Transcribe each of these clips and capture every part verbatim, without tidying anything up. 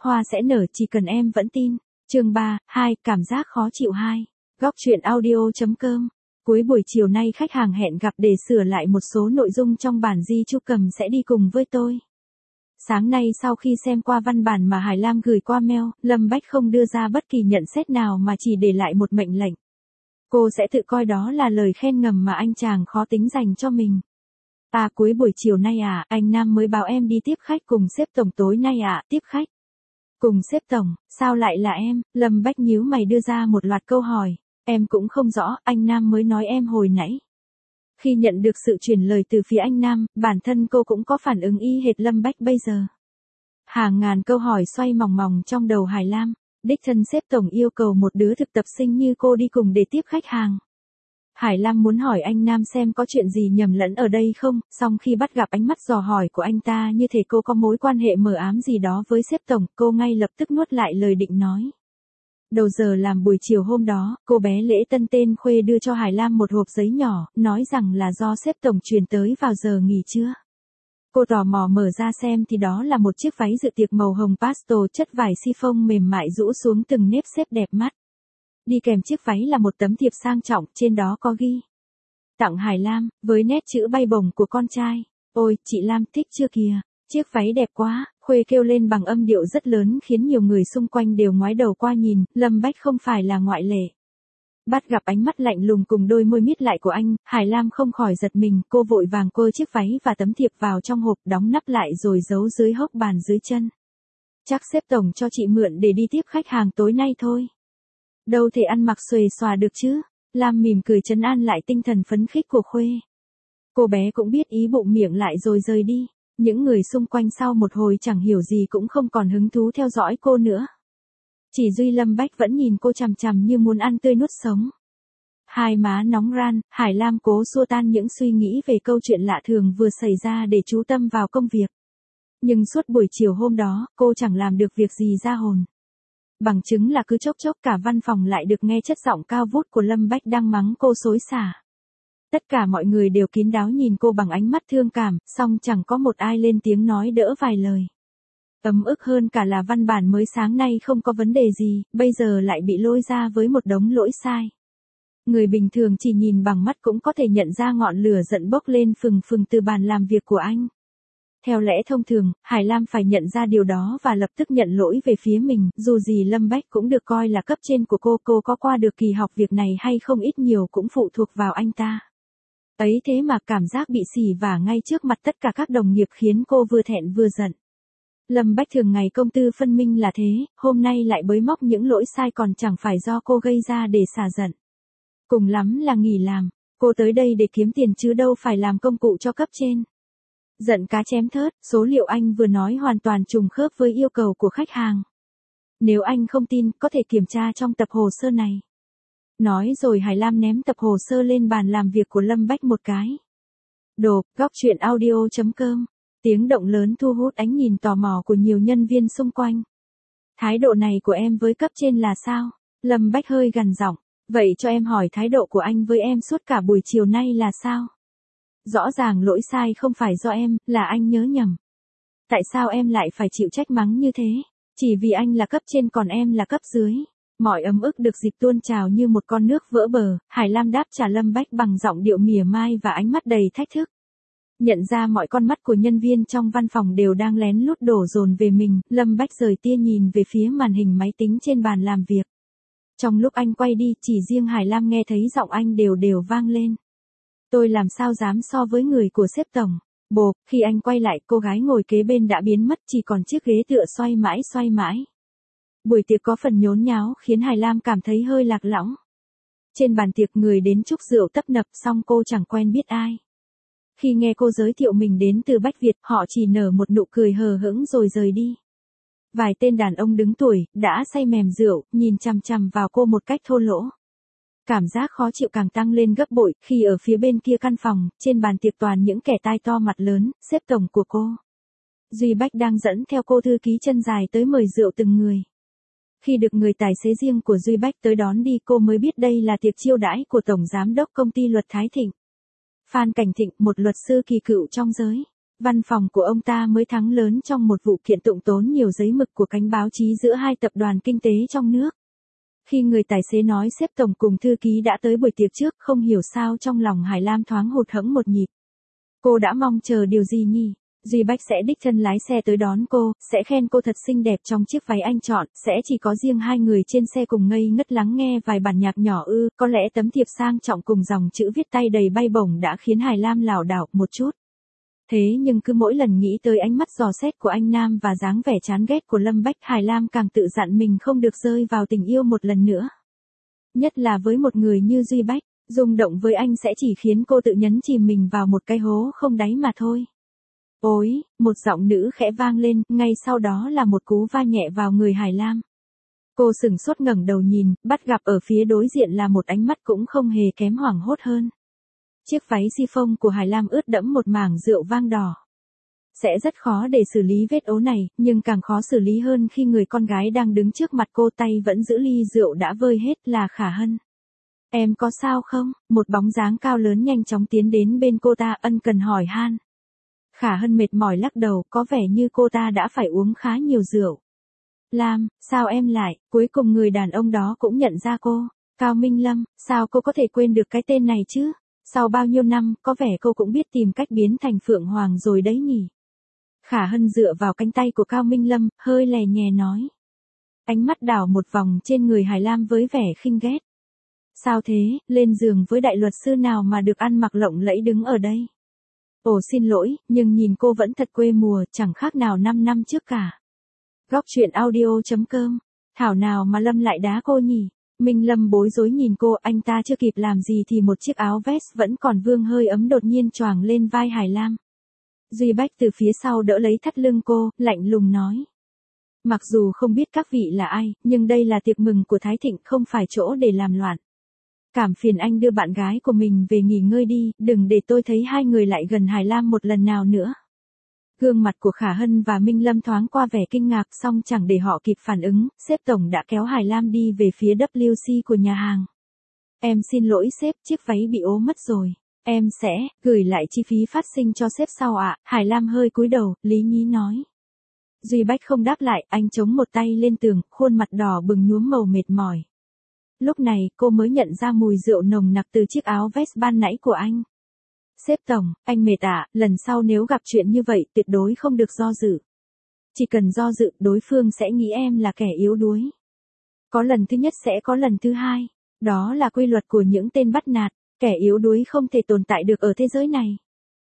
hoa sẽ nở chỉ cần em vẫn tin. Chương ba, hai, cảm giác khó chịu hai. Góc truyện audio.com. Cuối buổi chiều nay khách hàng hẹn gặp để sửa lại một số nội dung trong bản di chúc cầm sẽ đi cùng với tôi. Sáng nay sau khi xem qua văn bản mà Hải Lam gửi qua mail, Lâm Bách không đưa ra bất kỳ nhận xét nào mà chỉ để lại một mệnh lệnh. Cô sẽ tự coi đó là lời khen ngầm mà anh chàng khó tính dành cho mình. À cuối buổi chiều nay à, anh Nam mới báo em đi tiếp khách cùng sếp tổng tối nay à, tiếp khách. Cùng sếp tổng, sao lại là em? Lâm Bách nhíu mày đưa ra một loạt câu hỏi. Em cũng không rõ, anh Nam mới nói em hồi nãy. Khi nhận được sự truyền lời từ phía anh Nam, bản thân cô cũng có phản ứng y hệt Lâm Bách bây giờ. Hàng ngàn câu hỏi xoay mòng mòng trong đầu Hải Lam. Đích thân sếp tổng yêu cầu một đứa thực tập sinh như cô đi cùng để tiếp khách hàng. Hải Lam muốn hỏi anh Nam xem có chuyện gì nhầm lẫn ở đây không, song khi bắt gặp ánh mắt dò hỏi của anh ta như thể cô có mối quan hệ mờ ám gì đó với sếp tổng, cô ngay lập tức nuốt lại lời định nói. Đầu giờ làm buổi chiều hôm đó, cô bé Lễ Tân tên Khuê đưa cho Hải Lam một hộp giấy nhỏ, nói rằng là do sếp tổng truyền tới vào giờ nghỉ trưa. Cô tò mò mở ra xem thì đó là một chiếc váy dự tiệc màu hồng pastel chất vải chiffon mềm mại rũ xuống từng nếp xếp đẹp mắt. Đi kèm chiếc váy là một tấm thiệp sang trọng, trên đó có ghi. Tặng Hải Lam, với nét chữ bay bổng của con trai. Ôi, chị Lam thích chưa kìa, chiếc váy đẹp quá, Khuê kêu lên bằng âm điệu rất lớn khiến nhiều người xung quanh đều ngoái đầu qua nhìn, Lâm Bách không phải là ngoại lệ. Bắt gặp ánh mắt lạnh lùng cùng đôi môi mít lại của anh, Hải Lam không khỏi giật mình, cô vội vàng cô chiếc váy và tấm thiệp vào trong hộp đóng nắp lại rồi giấu dưới hốc bàn dưới chân. Chắc sếp tổng cho chị mượn để đi tiếp khách hàng tối nay thôi. Đâu thể ăn mặc xuề xòa được chứ. Lam mỉm cười trấn an lại tinh thần phấn khích của Khuê. Cô bé cũng biết ý bụng miệng lại rồi rời đi. Những người xung quanh sau một hồi chẳng hiểu gì cũng không còn hứng thú theo dõi cô nữa. Chỉ duy Lâm Bách vẫn nhìn cô chằm chằm như muốn ăn tươi nuốt sống. Hai má nóng ran, Hải Lam cố xua tan những suy nghĩ về câu chuyện lạ thường vừa xảy ra để chú tâm vào công việc. Nhưng suốt buổi chiều hôm đó, cô chẳng làm được việc gì ra hồn. Bằng chứng là cứ chốc chốc cả văn phòng lại được nghe chất giọng cao vút của Lâm Bách đang mắng cô xối xả. Tất cả mọi người đều kín đáo nhìn cô bằng ánh mắt thương cảm, song chẳng có một ai lên tiếng nói đỡ vài lời. Ấm ức hơn cả là văn bản mới sáng nay không có vấn đề gì, bây giờ lại bị lôi ra với một đống lỗi sai. Người bình thường chỉ nhìn bằng mắt cũng có thể nhận ra ngọn lửa giận bốc lên phừng phừng từ bàn làm việc của anh. Theo lẽ thông thường, Hải Lam phải nhận ra điều đó và lập tức nhận lỗi về phía mình, dù gì Lâm Bách cũng được coi là cấp trên của cô, cô có qua được kỳ học việc này hay không ít nhiều cũng phụ thuộc vào anh ta. Ấy thế mà cảm giác bị xỉ vả ngay trước mặt tất cả các đồng nghiệp khiến cô vừa thẹn vừa giận. Lâm Bách thường ngày công tư phân minh là thế, hôm nay lại bới móc những lỗi sai còn chẳng phải do cô gây ra để xả giận. Cùng lắm là nghỉ làm, cô tới đây để kiếm tiền chứ đâu phải làm công cụ cho cấp trên. Giận cá chém thớt, số liệu anh vừa nói hoàn toàn trùng khớp với yêu cầu của khách hàng. Nếu anh không tin, có thể kiểm tra trong tập hồ sơ này. Nói rồi Hải Lam ném tập hồ sơ lên bàn làm việc của Lâm Bách một cái. Đồ, góc truyện audio.com. Tiếng động lớn thu hút ánh nhìn tò mò của nhiều nhân viên xung quanh. Thái độ này của em với cấp trên là sao? Lâm Bách hơi gằn giọng. Vậy cho em hỏi thái độ của anh với em suốt cả buổi chiều nay là sao? Rõ ràng lỗi sai không phải do em, là anh nhớ nhầm. Tại sao em lại phải chịu trách mắng như thế? Chỉ vì anh là cấp trên còn em là cấp dưới. Mọi ấm ức được dịp tuôn trào như một con nước vỡ bờ, Hải Lam đáp trả Lâm Bách bằng giọng điệu mỉa mai và ánh mắt đầy thách thức. Nhận ra mọi con mắt của nhân viên trong văn phòng đều đang lén lút đổ dồn về mình, Lâm Bách rời tia nhìn về phía màn hình máy tính trên bàn làm việc. Trong lúc anh quay đi, chỉ riêng Hải Lam nghe thấy giọng anh đều đều vang lên. Tôi làm sao dám so với người của sếp tổng. Bộp, khi anh quay lại, cô gái ngồi kế bên đã biến mất, chỉ còn chiếc ghế tựa xoay mãi xoay mãi. Buổi tiệc có phần nhốn nháo khiến Hải Lam cảm thấy hơi lạc lõng. Trên bàn tiệc người đến chúc rượu tấp nập, song cô chẳng quen biết ai. Khi nghe cô giới thiệu mình đến từ Bách Việt, họ chỉ nở một nụ cười hờ hững rồi rời đi. Vài tên đàn ông đứng tuổi, đã say mềm rượu, nhìn chằm chằm vào cô một cách thô lỗ. Cảm giác khó chịu càng tăng lên gấp bội, khi ở phía bên kia căn phòng, trên bàn tiệc toàn những kẻ tai to mặt lớn, sếp tổng của cô. Duy Bách đang dẫn theo cô thư ký chân dài tới mời rượu từng người. Khi được người tài xế riêng của Duy Bách tới đón đi, cô mới biết đây là tiệc chiêu đãi của Tổng Giám đốc Công ty Luật Thái Thịnh. Phan Cảnh Thịnh, một luật sư kỳ cựu trong giới. Văn phòng của ông ta mới thắng lớn trong một vụ kiện tụng tốn nhiều giấy mực của cánh báo chí giữa hai tập đoàn kinh tế trong nước. Khi người tài xế nói sếp tổng cùng thư ký đã tới buổi tiệc trước, không hiểu sao trong lòng Hải Lam thoáng hụt hẫng một nhịp. Cô đã mong chờ điều gì nhỉ? Duy Bách sẽ đích thân lái xe tới đón cô, sẽ khen cô thật xinh đẹp trong chiếc váy anh chọn, sẽ chỉ có riêng hai người trên xe cùng ngây ngất lắng nghe vài bản nhạc nhỏ ư, có lẽ tấm thiệp sang trọng cùng dòng chữ viết tay đầy bay bổng đã khiến Hải Lam lảo đảo một chút. Thế nhưng cứ mỗi lần nghĩ tới ánh mắt dò xét của anh Nam và dáng vẻ chán ghét của Lâm Bách, Hải Lam càng tự dặn mình không được rơi vào tình yêu một lần nữa. Nhất là với một người như Duy Bách, rung động với anh sẽ chỉ khiến cô tự nhấn chìm mình vào một cái hố không đáy mà thôi. Ôi, một giọng nữ khẽ vang lên, ngay sau đó là một cú va nhẹ vào người Hải Lam. Cô sửng sốt ngẩng đầu nhìn, bắt gặp ở phía đối diện là một ánh mắt cũng không hề kém hoảng hốt hơn. Chiếc váy chiffon của Hải Lam ướt đẫm một mảng rượu vang đỏ. Sẽ rất khó để xử lý vết ố này, nhưng càng khó xử lý hơn khi người con gái đang đứng trước mặt cô tay vẫn giữ ly rượu đã vơi hết là Khả Hân. Em có sao không? Một bóng dáng cao lớn nhanh chóng tiến đến bên cô ta ân cần hỏi han. Khả Hân mệt mỏi lắc đầu, có vẻ như cô ta đã phải uống khá nhiều rượu. Lam, sao em lại? Cuối cùng người đàn ông đó cũng nhận ra cô. Cao Minh Lâm, sao cô có thể quên được cái tên này chứ? Sau bao nhiêu năm, có vẻ cô cũng biết tìm cách biến thành Phượng Hoàng rồi đấy nhỉ? Khả Hân dựa vào cánh tay của Cao Minh Lâm, hơi lè nhè nói. Ánh mắt đảo một vòng trên người Hải Lam với vẻ khinh ghét. Sao thế, lên giường với đại luật sư nào mà được ăn mặc lộng lẫy đứng ở đây? Ồ xin lỗi, nhưng nhìn cô vẫn thật quê mùa, chẳng khác nào năm năm trước cả. Góc truyện audio chấm com. Thảo nào mà Lâm lại đá cô nhỉ? Minh Lâm bối rối nhìn cô, anh ta chưa kịp làm gì thì một chiếc áo vest vẫn còn vương hơi ấm đột nhiên choàng lên vai Hải Lam. Duy Bách từ phía sau đỡ lấy thắt lưng cô, lạnh lùng nói. Mặc dù không biết các vị là ai, nhưng đây là tiệc mừng của Thái Thịnh, không phải chỗ để làm loạn. Cảm phiền anh đưa bạn gái của mình về nghỉ ngơi đi, đừng để tôi thấy hai người lại gần Hải Lam một lần nào nữa. Gương mặt của Khả Hân và Minh Lâm thoáng qua vẻ kinh ngạc, song chẳng để họ kịp phản ứng, sếp tổng đã kéo Hải Lam đi về phía W C của nhà hàng. Em xin lỗi sếp, chiếc váy bị ố mất rồi. Em sẽ gửi lại chi phí phát sinh cho sếp sau ạ. À. Hải Lam hơi cúi đầu, lý nhí nói. Duy Bách không đáp lại, anh chống một tay lên tường, khuôn mặt đỏ bừng nhuốm màu mệt mỏi. Lúc này, cô mới nhận ra mùi rượu nồng nặc từ chiếc áo vest ban nãy của anh. Sếp tổng, anh mệt ạ, à, lần sau nếu gặp chuyện như vậy tuyệt đối không được do dự. Chỉ cần do dự, đối phương sẽ nghĩ em là kẻ yếu đuối. Có lần thứ nhất sẽ có lần thứ hai. Đó là quy luật của những tên bắt nạt, kẻ yếu đuối không thể tồn tại được ở thế giới này.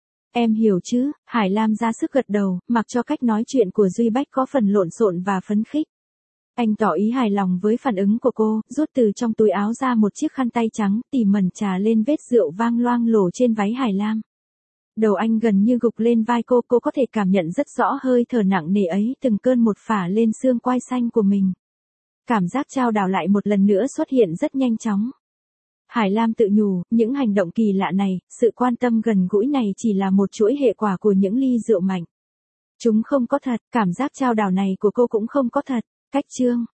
Em hiểu chứ? Hải Lam ra sức gật đầu, mặc cho cách nói chuyện của Duy Bách có phần lộn xộn và phấn khích. Anh tỏ ý hài lòng với phản ứng của cô, rút từ trong túi áo ra một chiếc khăn tay trắng, tỉ mẩn trà lên vết rượu vang loang lổ trên váy Hải Lam. Đầu anh gần như gục lên vai cô, cô có thể cảm nhận rất rõ hơi thở nặng nề ấy, từng cơn một phả lên xương quai xanh của mình. Cảm giác trao đảo lại một lần nữa xuất hiện rất nhanh chóng. Hải Lam tự nhủ, những hành động kỳ lạ này, sự quan tâm gần gũi này chỉ là một chuỗi hệ quả của những ly rượu mạnh. Chúng không có thật, cảm giác trao đảo này của cô cũng không có thật. Cách chương